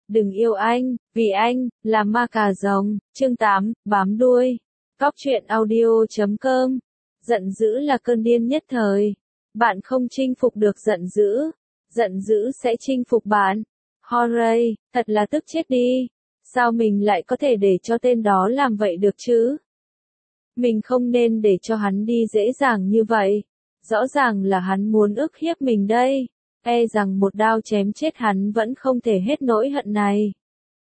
đừng yêu anh, vì anh, là ma cà rồng, chương 8, bám đuôi. Góc truyện audio.com. Giận dữ là cơn điên nhất thời. Bạn không chinh phục được giận dữ sẽ chinh phục bạn. Horay, thật là tức chết đi. Sao mình lại có thể để cho tên đó làm vậy được chứ? Mình không nên để cho hắn đi dễ dàng như vậy. Rõ ràng là hắn muốn ức hiếp mình đây. E rằng một đao chém chết hắn vẫn không thể hết nỗi hận này.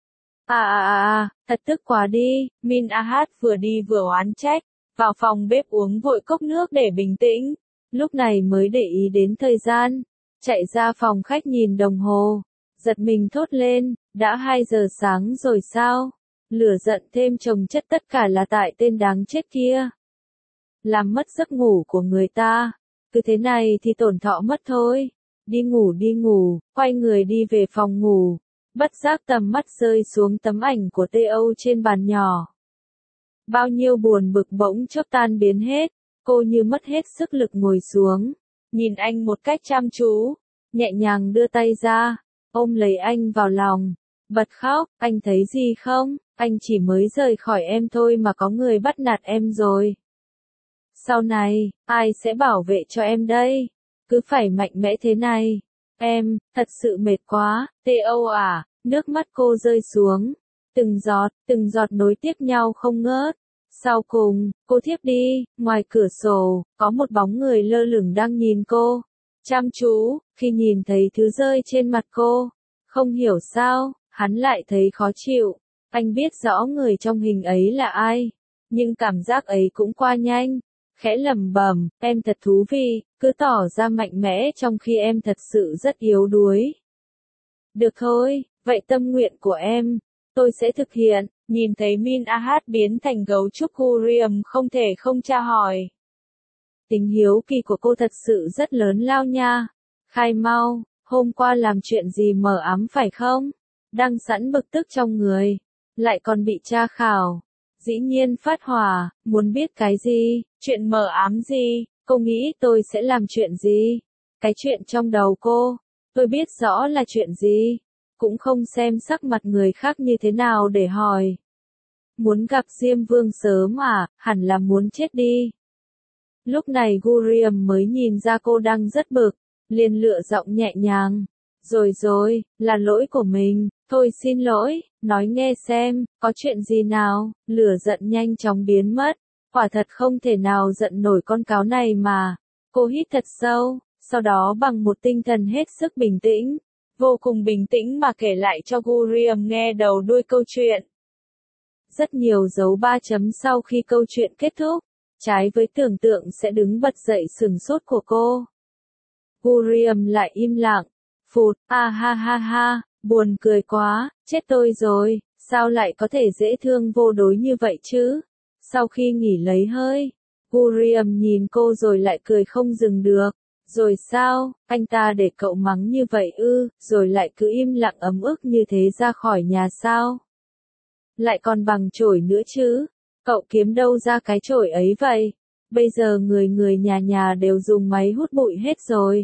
Thật tức quá đi, Min Ahad vừa đi vừa oán trách, vào phòng bếp uống vội cốc nước để bình tĩnh, lúc này mới để ý đến thời gian, chạy ra phòng khách nhìn đồng hồ, giật mình thốt lên, đã 2 giờ sáng rồi sao? Lửa giận thêm chồng chất tất cả là tại tên đáng chết kia. Làm mất giấc ngủ của người ta, cứ thế này thì tổn thọ mất thôi. Đi ngủ, quay người đi về phòng ngủ. Bất giác tầm mắt rơi xuống tấm ảnh của T.O. trên bàn nhỏ. Bao nhiêu buồn bực bỗng chốc tan biến hết, cô như mất hết sức lực ngồi xuống, nhìn anh một cách chăm chú, nhẹ nhàng đưa tay ra, ôm lấy anh vào lòng, bật khóc, anh thấy gì không, anh chỉ mới rời khỏi em thôi mà có người bắt nạt em rồi. Sau này, ai sẽ bảo vệ cho em đây? Cứ phải mạnh mẽ thế này. Em, thật sự mệt quá, T.O. à, nước mắt cô rơi xuống. Từng giọt nối tiếp nhau không ngớt. Sau cùng, cô thiếp đi, ngoài cửa sổ, có một bóng người lơ lửng đang nhìn cô. Chăm chú, khi nhìn thấy thứ rơi trên mặt cô. Không hiểu sao, hắn lại thấy khó chịu. Anh biết rõ người trong hình ấy là ai. Nhưng cảm giác ấy cũng qua nhanh. Khẽ lẩm bẩm, em thật thú vị, cứ tỏ ra mạnh mẽ trong khi em thật sự rất yếu đuối. Được thôi, vậy tâm nguyện của em, tôi sẽ thực hiện. Nhìn thấy Min Ahad biến thành gấu trúc, Gurium không thể không tra hỏi. Tính hiếu kỳ của cô thật sự rất lớn lao nha. Khai mau, hôm qua làm chuyện gì mờ ám phải không? Đang sẵn bực tức trong người, lại còn bị tra khảo. Dĩ nhiên phát hỏa, muốn biết cái gì, chuyện mờ ám gì, cô nghĩ tôi sẽ làm chuyện gì? Cái chuyện trong đầu cô, tôi biết rõ là chuyện gì, cũng không xem sắc mặt người khác như thế nào để hỏi. Muốn gặp Diêm Vương sớm à, hẳn là muốn chết đi. Lúc này Gurium mới nhìn ra cô đang rất bực, liền lựa giọng nhẹ nhàng. Rồi, là lỗi của mình, thôi xin lỗi, nói nghe xem, có chuyện gì nào, lửa giận nhanh chóng biến mất, quả thật không thể nào giận nổi con cáo này mà. Cô hít thật sâu, sau đó bằng một tinh thần hết sức bình tĩnh, vô cùng bình tĩnh mà kể lại cho Gurium nghe đầu đuôi câu chuyện. Rất nhiều dấu 3 chấm sau khi câu chuyện kết thúc, trái với tưởng tượng sẽ đứng bật dậy sửng sốt của cô. Gurium lại im lặng. Phụt, ha, buồn cười quá, chết tôi rồi, sao lại có thể dễ thương vô đối như vậy chứ? Sau khi nghỉ lấy hơi, Gurium nhìn cô rồi lại cười không dừng được. Rồi sao, anh ta để cậu mắng như vậy ư, rồi lại cứ im lặng ấm ức như thế ra khỏi nhà sao? Lại còn bằng chổi nữa chứ, cậu kiếm đâu ra cái chổi ấy vậy? Bây giờ người nhà đều dùng máy hút bụi hết rồi.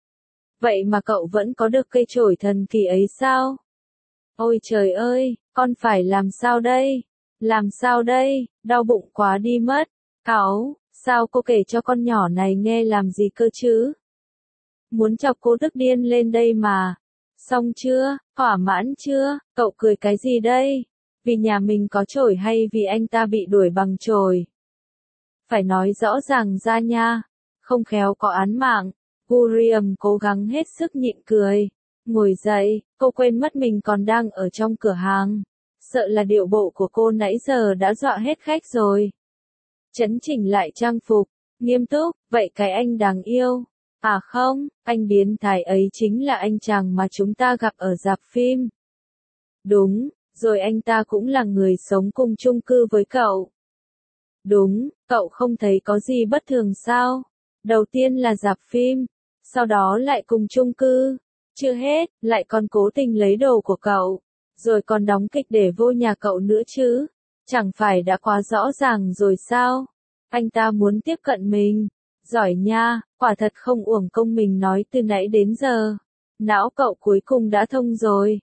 Vậy mà cậu vẫn có được cây chổi thần kỳ ấy sao? Ôi trời ơi, con phải làm sao đây? Làm sao đây? Đau bụng quá đi mất. Cáu, sao cô kể cho con nhỏ này nghe làm gì cơ chứ? Muốn chọc cô tức điên lên đây mà. Xong chưa? Thỏa mãn chưa? Cậu cười cái gì đây? Vì nhà mình có chổi hay vì anh ta bị đuổi bằng chổi? Phải nói rõ ràng ra nha. Không khéo có án mạng. Gurium cố gắng hết sức nhịn cười. Ngồi dậy, cô quên mất mình còn đang ở trong cửa hàng. Sợ là điệu bộ của cô nãy giờ đã dọa hết khách rồi. Chấn chỉnh lại trang phục, nghiêm túc, vậy cái anh đáng yêu. À không, anh biến thái ấy chính là anh chàng mà chúng ta gặp ở rạp phim. Đúng, rồi anh ta cũng là người sống cùng chung cư với cậu. Đúng, cậu không thấy có gì bất thường sao? Đầu tiên là rạp phim, sau đó lại cùng chung cư. Chưa hết, lại còn cố tình lấy đồ của cậu, rồi còn đóng kịch để vô nhà cậu nữa chứ. Chẳng phải đã quá rõ ràng rồi sao? Anh ta muốn tiếp cận mình. Giỏi nha, quả thật không uổng công mình nói từ nãy đến giờ. Não cậu cuối cùng đã thông rồi.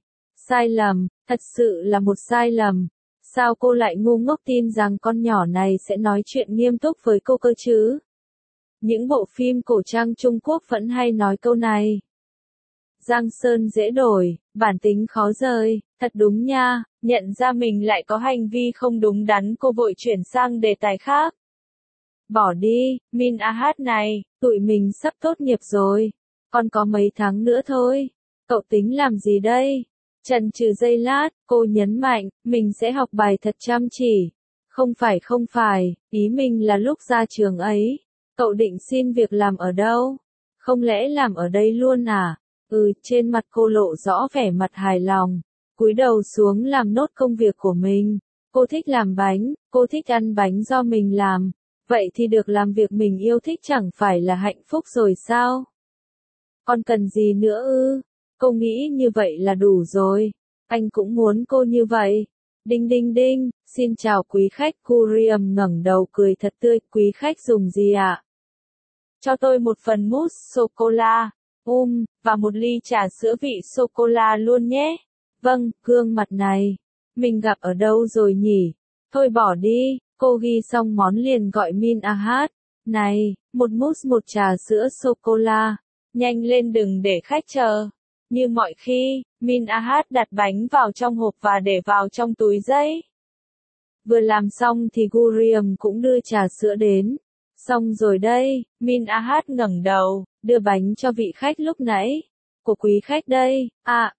Sai lầm, thật sự là một sai lầm. Sao cô lại ngu ngốc tin rằng con nhỏ này sẽ nói chuyện nghiêm túc với cô cơ chứ? Những bộ phim cổ trang Trung Quốc vẫn hay nói câu này. Giang sơn dễ đổi, bản tính khó rời, thật đúng nha, nhận ra mình lại có hành vi không đúng đắn cô vội chuyển sang đề tài khác. Bỏ đi, Min Ah này, tụi mình sắp tốt nghiệp rồi, còn có mấy tháng nữa thôi, cậu tính làm gì đây? Chần chừ giây lát, cô nhấn mạnh, mình sẽ học bài thật chăm chỉ. Không phải, ý mình là lúc ra trường ấy, cậu định xin việc làm ở đâu? Không lẽ làm ở đây luôn à? Trên mặt cô lộ rõ vẻ mặt hài lòng, cúi đầu xuống làm nốt công việc của mình. Cô thích làm bánh, cô thích ăn bánh do mình làm, vậy thì được làm việc mình yêu thích chẳng phải là hạnh phúc rồi sao? Còn cần gì nữa ư? Cô nghĩ như vậy là đủ rồi. Anh cũng muốn cô như vậy. Đinh đinh đinh, xin chào quý khách. Curium ngẩng đầu cười thật tươi. Quý khách dùng gì ạ? Cho tôi một phần mousse sô-cô-la, và một ly trà sữa vị sô-cô-la luôn nhé. Vâng, gương mặt này. Mình gặp ở đâu rồi nhỉ? Thôi bỏ đi, cô ghi xong món liền gọi Min Ah. Này, một mousse một trà sữa sô-cô-la. Nhanh lên đừng để khách chờ. Như mọi khi, Min Ah đặt bánh vào trong hộp và để vào trong túi giấy. Vừa làm xong thì Gurium cũng đưa trà sữa đến. Xong rồi đây, Min Ah ngẩng đầu, đưa bánh cho vị khách lúc nãy. Của quý khách đây,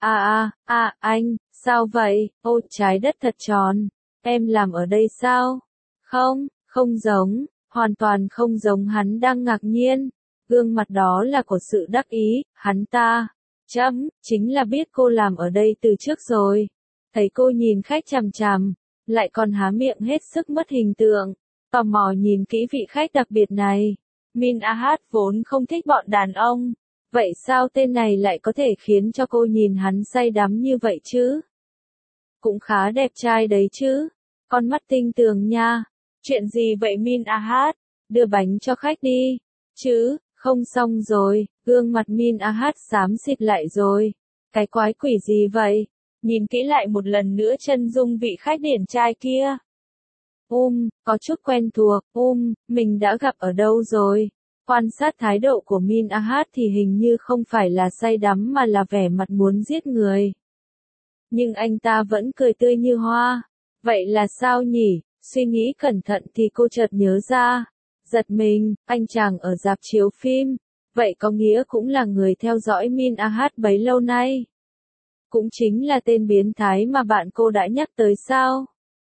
anh, sao vậy? Ô, trái đất thật tròn. Em làm ở đây sao? Không giống, hoàn toàn không giống. Hắn đang ngạc nhiên. Gương mặt đó là của sự đắc ý, hắn ta. Chính là biết cô làm ở đây từ trước rồi. Thấy cô nhìn khách chằm chằm, lại còn há miệng hết sức mất hình tượng, tò mò nhìn kỹ vị khách đặc biệt này. Min Ah vốn không thích bọn đàn ông, vậy sao tên này lại có thể khiến cho cô nhìn hắn say đắm như vậy chứ? Cũng khá đẹp trai đấy chứ, con mắt tinh tường nha. Chuyện gì vậy Min Ah? Đưa bánh cho khách đi. Chứ, không xong rồi, gương mặt Min Ah xám xịt lại rồi. Cái quái quỷ gì vậy? Nhìn kỹ lại một lần nữa chân dung vị khách điển trai kia. Có chút quen thuộc, mình đã gặp ở đâu rồi? Quan sát thái độ của Min Ah thì hình như không phải là say đắm mà là vẻ mặt muốn giết người. Nhưng anh ta vẫn cười tươi như hoa. Vậy là sao nhỉ? Suy nghĩ cẩn thận thì cô chợt nhớ ra. Giật mình, anh chàng ở rạp chiếu phim. Vậy có nghĩa cũng là người theo dõi Min Ah bấy lâu nay. Cũng chính là tên biến thái mà bạn cô đã nhắc tới sao?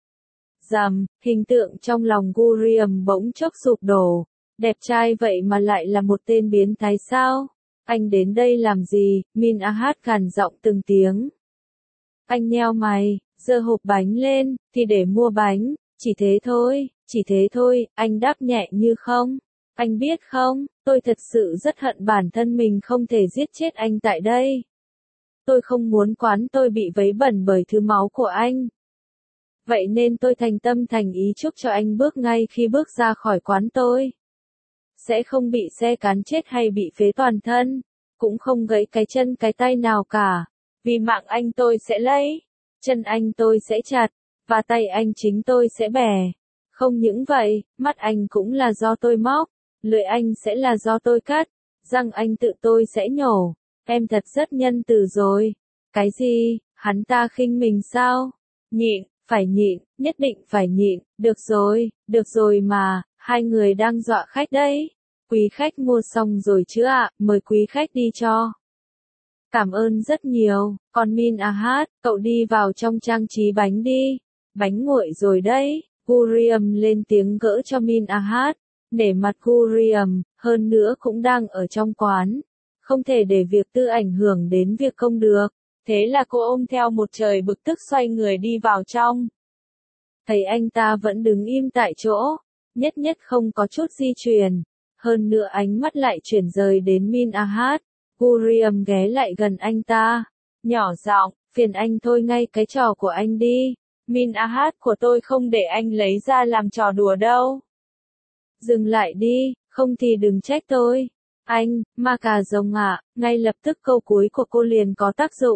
Hình tượng trong lòng Gurium bỗng chốc sụp đổ. Đẹp trai vậy mà lại là một tên biến thái sao? Anh đến đây làm gì? Min Ah gằn giọng từng tiếng. Anh nheo mày, giơ hộp bánh lên, thì để mua bánh, chỉ thế thôi, anh đáp nhẹ như không. Anh biết không, tôi thật sự rất hận bản thân mình không thể giết chết anh tại đây. Tôi không muốn quán tôi bị vấy bẩn bởi thứ máu của anh. Vậy nên tôi thành tâm thành ý chúc cho anh ngay khi bước ra khỏi quán tôi. Sẽ không bị xe cán chết hay bị phế toàn thân, cũng không gãy cái chân cái tay nào cả. Vì mạng anh tôi sẽ lấy, chân anh tôi sẽ chặt, và tay anh chính tôi sẽ bẻ. Không những vậy, mắt anh cũng là do tôi móc, lưỡi anh sẽ là do tôi cắt, răng anh tự tôi sẽ nhổ. Em thật rất nhân từ rồi. Cái gì, hắn ta khinh mình sao? Nhịn, phải nhịn, nhất định phải nhịn, được rồi mà, hai người đang dọa khách đấy. Quý khách mua xong rồi chứ ạ, mời quý khách đi cho. Cảm ơn rất nhiều, còn Min Ah, cậu đi vào trong trang trí bánh đi. Bánh nguội rồi đấy, Gurium lên tiếng gỡ cho Min Ah. Nể mặt Gurium, hơn nữa cũng đang ở trong quán. Không thể để việc tư ảnh hưởng đến việc công được. Thế là cô ôm theo một trời bực tức xoay người đi vào trong. Thấy anh ta vẫn đứng im tại chỗ, nhất không có chút di chuyển. Hơn nữa ánh mắt lại chuyển rời đến Min Ah. Gurium ghé lại gần anh ta, nhỏ giọng, phiền anh thôi ngay cái trò của anh đi. Min Ah của tôi không để anh lấy ra làm trò đùa đâu. Dừng lại đi, không thì đừng trách tôi. Anh, ma cà rồng ạ, ngay lập tức câu cuối của cô liền có tác dụng.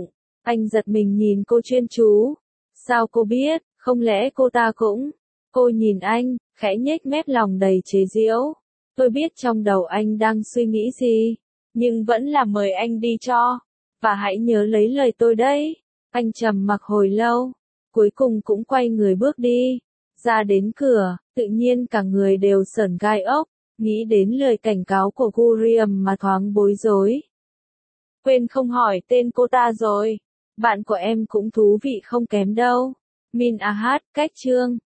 Anh giật mình nhìn cô chuyên chú. Sao cô biết, không lẽ cô ta cũng... Cô nhìn anh, khẽ nhếch mép lòng đầy chế giễu. Tôi biết trong đầu anh đang suy nghĩ gì, nhưng vẫn là mời anh đi cho. Và hãy nhớ lấy lời tôi đấy. Anh trầm mặc hồi lâu, cuối cùng cũng quay người bước đi. Ra đến cửa, tự nhiên cả người đều sởn gai ốc, nghĩ đến lời cảnh cáo của Guriam mà thoáng bối rối. Quên không hỏi tên cô ta rồi. Bạn của em cũng thú vị không kém đâu. Min Ahad, cách chương.